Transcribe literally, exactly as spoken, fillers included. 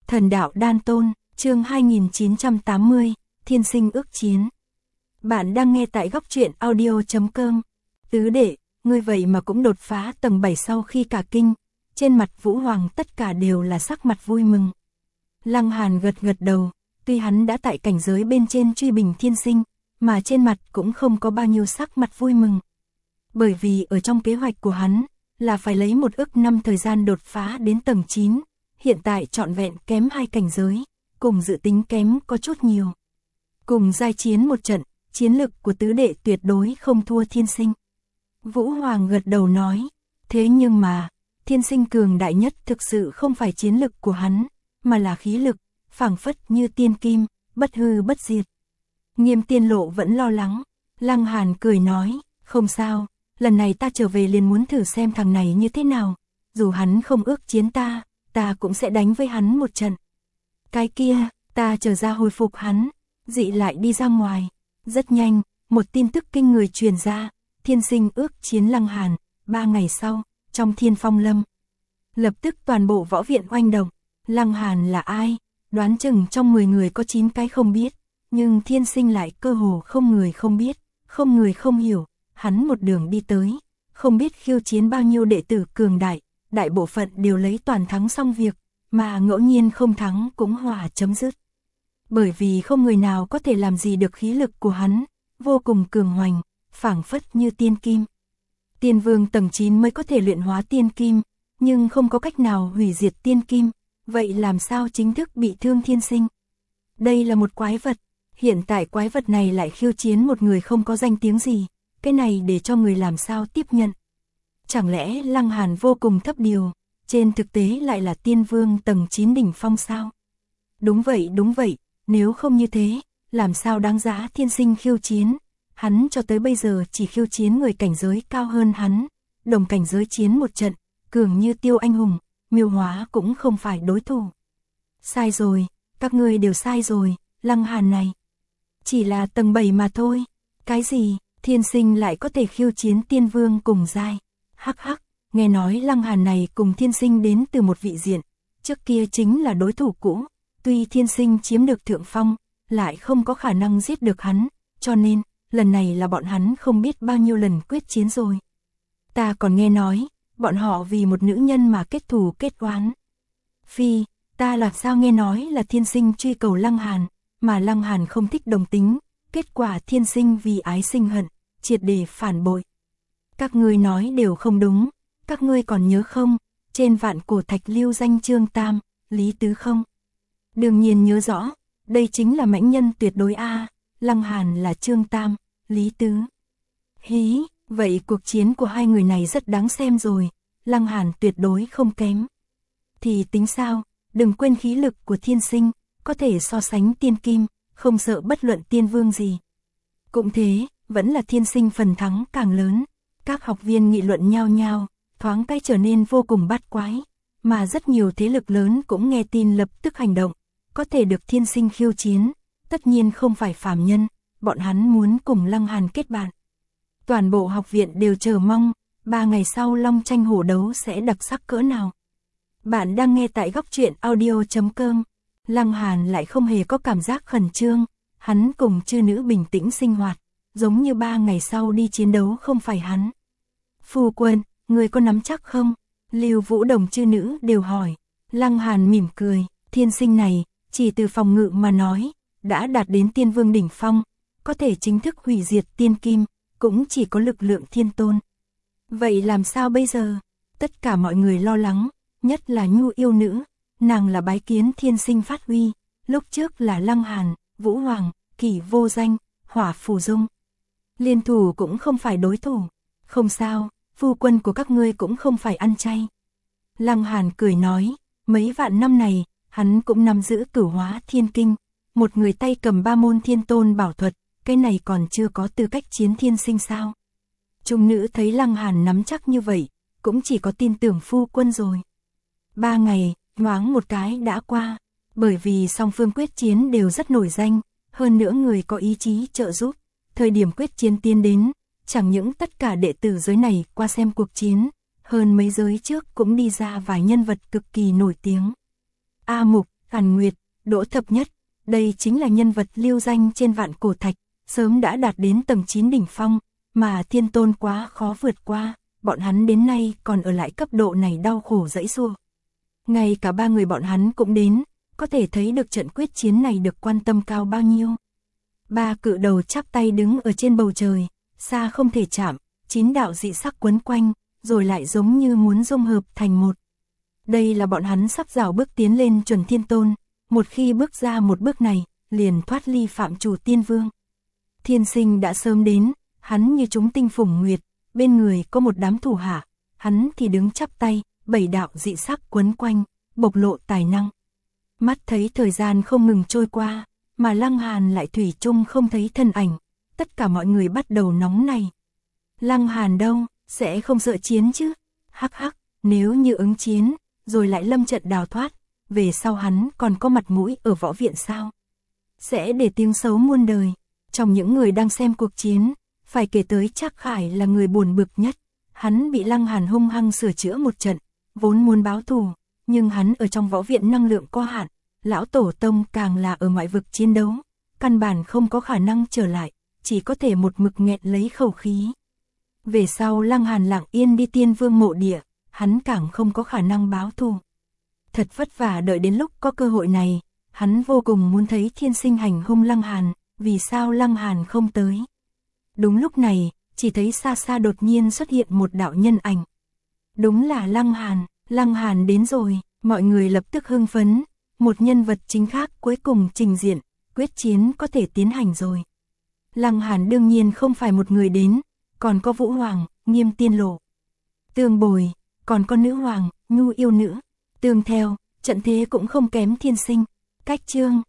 Thần đạo đan tôn, chương hai nghìn chín trăm tám mươi, Thiên sinh ước chiến. Bạn đang nghe tại góc truyện audio chấm com. Tứ đệ, ngươi vậy mà cũng đột phá tầng bảy sau khi cả kinh, trên mặt Vũ Hoàng tất cả đều là sắc mặt vui mừng. Lăng Hàn gật gật đầu, tuy hắn đã tại cảnh giới bên trên truy bình thiên sinh, mà trên mặt cũng không có bao nhiêu sắc mặt vui mừng. Bởi vì ở trong kế hoạch của hắn, là phải lấy một ức năm thời gian đột phá đến tầng chín, hiện tại trọn vẹn kém hai cảnh giới, cùng dự tính kém có chút nhiều. Cùng giai chiến một trận, chiến lực của tứ đệ tuyệt đối không thua thiên sinh. Vũ Hoàng gật đầu nói, thế nhưng mà, thiên sinh cường đại nhất thực sự không phải chiến lực của hắn, mà là khí lực, phảng phất như tiên kim, bất hư bất diệt. Nghiêm Tiên Lộ vẫn lo lắng, Lăng Hàn cười nói, không sao, lần này ta trở về liền muốn thử xem thằng này như thế nào, dù hắn không ước chiến ta, ta cũng sẽ đánh với hắn một trận. Cái kia, ta trở ra hồi phục hắn, dị lại đi ra ngoài. Rất nhanh, một tin tức kinh người truyền ra, thiên sinh ước chiến Lăng Hàn, ba ngày sau, trong Thiên Phong Lâm. Lập tức toàn bộ võ viện oanh động, Lăng Hàn là ai? Đoán chừng trong mười người có chín cái không biết, nhưng thiên sinh lại cơ hồ không người không biết, không người không hiểu, hắn một đường đi tới, không biết khiêu chiến bao nhiêu đệ tử cường đại, đại bộ phận đều lấy toàn thắng xong việc, mà ngẫu nhiên không thắng cũng hòa chấm dứt. Bởi vì không người nào có thể làm gì được khí lực của hắn, vô cùng cường hoành, phảng phất như tiên kim. Tiên vương tầng chín mới có thể luyện hóa tiên kim, nhưng không có cách nào hủy diệt tiên kim, vậy làm sao chính thức bị thương thiên sinh? Đây là một quái vật, hiện tại quái vật này lại khiêu chiến một người không có danh tiếng gì, cái này để cho người làm sao tiếp nhận? Chẳng lẽ Lăng Hàn vô cùng thấp điều, trên thực tế lại là tiên vương tầng chín đỉnh phong sao? Đúng vậy đúng vậy, nếu không như thế, làm sao đáng giá thiên sinh khiêu chiến? Hắn cho tới bây giờ chỉ khiêu chiến người cảnh giới cao hơn hắn, đồng cảnh giới chiến một trận, cường như Tiêu Anh Hùng, Miêu Hóa cũng không phải đối thủ. Sai rồi, các ngươi đều sai rồi, Lăng Hàn này chỉ là tầng bảy mà thôi. Cái gì, thiên sinh lại có thể khiêu chiến tiên vương cùng giai? Hắc hắc, nghe nói Lăng Hàn này cùng thiên sinh đến từ một vị diện, trước kia chính là đối thủ cũ, tuy thiên sinh chiếm được thượng phong, lại không có khả năng giết được hắn, cho nên, lần này là bọn hắn không biết bao nhiêu lần quyết chiến rồi. Ta còn nghe nói, bọn họ vì một nữ nhân mà kết thù kết oán. Phi, ta làm sao nghe nói là thiên sinh truy cầu Lăng Hàn, mà Lăng Hàn không thích đồng tính, kết quả thiên sinh vì ái sinh hận, triệt để phản bội. Các ngươi nói đều không đúng, các ngươi còn nhớ không, trên vạn cổ thạch lưu danh Trương Tam, Lý Tứ không? Đương nhiên nhớ rõ, đây chính là mãnh nhân tuyệt đối a, Lăng Hàn là Trương Tam, Lý Tứ. Hí, vậy cuộc chiến của hai người này rất đáng xem rồi, Lăng Hàn tuyệt đối không kém. Thì tính sao, đừng quên khí lực của thiên sinh, có thể so sánh tiên kim, không sợ bất luận tiên vương gì. Cũng thế, vẫn là thiên sinh phần thắng càng lớn. Các học viên nghị luận nhao nhao, thoáng cái trở nên vô cùng bát quái, mà rất nhiều thế lực lớn cũng nghe tin lập tức hành động, có thể được thiên sinh khiêu chiến, tất nhiên không phải phàm nhân, bọn hắn muốn cùng Lăng Hàn kết bạn. Toàn bộ học viện đều chờ mong, ba ngày sau long tranh hổ đấu sẽ đặc sắc cỡ nào. Bạn đang nghe tại góc truyện audio chấm com. Lăng Hàn lại không hề có cảm giác khẩn trương, hắn cùng chư nữ bình tĩnh sinh hoạt, giống như ba ngày sau đi chiến đấu không phải hắn. Phu quân, người có nắm chắc không? Lưu Vũ Đồng chư nữ đều hỏi. Lăng Hàn mỉm cười, thiên sinh này, chỉ từ phòng ngự mà nói, đã đạt đến tiên vương đỉnh phong, có thể chính thức hủy diệt tiên kim, cũng chỉ có lực lượng thiên tôn. Vậy làm sao bây giờ? Tất cả mọi người lo lắng, nhất là Nhu yêu nữ, nàng là bái kiến thiên sinh phát huy, lúc trước là Lăng Hàn, Vũ Hoàng, Kỷ Vô Danh, Hỏa Phù Dung. Liên thủ cũng không phải đối thủ. Không sao, phu quân của các ngươi cũng không phải ăn chay. Lăng Hàn cười nói, mấy vạn năm này, hắn cũng nắm giữ Cửu Hóa Thiên Kinh, một người tay cầm ba môn thiên tôn bảo thuật, cái này còn chưa có tư cách chiến thiên sinh sao. Trung nữ thấy Lăng Hàn nắm chắc như vậy, cũng chỉ có tin tưởng phu quân rồi. Ba ngày, nhoáng một cái đã qua, bởi vì song phương quyết chiến đều rất nổi danh, hơn nữa người có ý chí trợ giúp, thời điểm quyết chiến tiến đến, chẳng những tất cả đệ tử giới này qua xem cuộc chiến, hơn mấy giới trước cũng đi ra vài nhân vật cực kỳ nổi tiếng. A Mục, Hàn Nguyệt, Đỗ Thập Nhất, đây chính là nhân vật lưu danh trên vạn cổ thạch, sớm đã đạt đến tầng chín đỉnh phong, mà Thiên Tôn quá khó vượt qua, bọn hắn đến nay còn ở lại cấp độ này đau khổ giãy giụa. Ngay cả ba người bọn hắn cũng đến, có thể thấy được trận quyết chiến này được quan tâm cao bao nhiêu. Ba cự đầu chắp tay đứng ở trên bầu trời, xa không thể chạm, chín đạo dị sắc quấn quanh, rồi lại giống như muốn dung hợp thành một. Đây là bọn hắn sắp rào bước tiến lên chuẩn Thiên Tôn, một khi bước ra một bước này, liền thoát ly phạm chủ Tiên Vương. Thiên Sinh đã sớm đến, hắn như chúng tinh phủng nguyệt, bên người có một đám thủ hạ, hắn thì đứng chắp tay, bảy đạo dị sắc quấn quanh, bộc lộ tài năng. Mắt thấy thời gian không ngừng trôi qua, mà Lăng Hàn lại thủy chung không thấy thân ảnh, tất cả mọi người bắt đầu nóng này. Lăng Hàn đâu, sẽ không sợ chiến chứ? Hắc hắc, nếu như ứng chiến, rồi lại lâm trận đào thoát, về sau hắn còn có mặt mũi ở võ viện sao? Sẽ để tiếng xấu muôn đời. Trong những người đang xem cuộc chiến, phải kể tới Trác Khải là người buồn bực nhất. Hắn bị Lăng Hàn hung hăng sửa chữa một trận, vốn muốn báo thù, nhưng hắn ở trong võ viện năng lượng có hạn, lão tổ tông càng là ở ngoại vực chiến đấu, căn bản không có khả năng trở lại, chỉ có thể một mực nghẹn lấy khẩu khí. Về sau Lăng Hàn lặng yên đi Tiên Vương mộ địa, hắn càng không có khả năng báo thù. Thật vất vả đợi đến lúc có cơ hội này, hắn vô cùng muốn thấy Thiên Sinh hành hung Lăng Hàn, vì sao Lăng Hàn không tới. Đúng lúc này, chỉ thấy xa xa đột nhiên xuất hiện một đạo nhân ảnh. Đúng là Lăng Hàn, Lăng Hàn đến rồi, mọi người lập tức hưng phấn, một nhân vật chính khác cuối cùng trình diện, quyết chiến có thể tiến hành rồi. Lăng Hàn đương nhiên không phải một người đến, còn có Vũ Hoàng, Nghiêm Tiên Lộ, Tương Bồi, còn có Nữ Hoàng, Nhu Yêu Nữ, tương theo, trận thế cũng không kém Thiên Sinh. Cách chương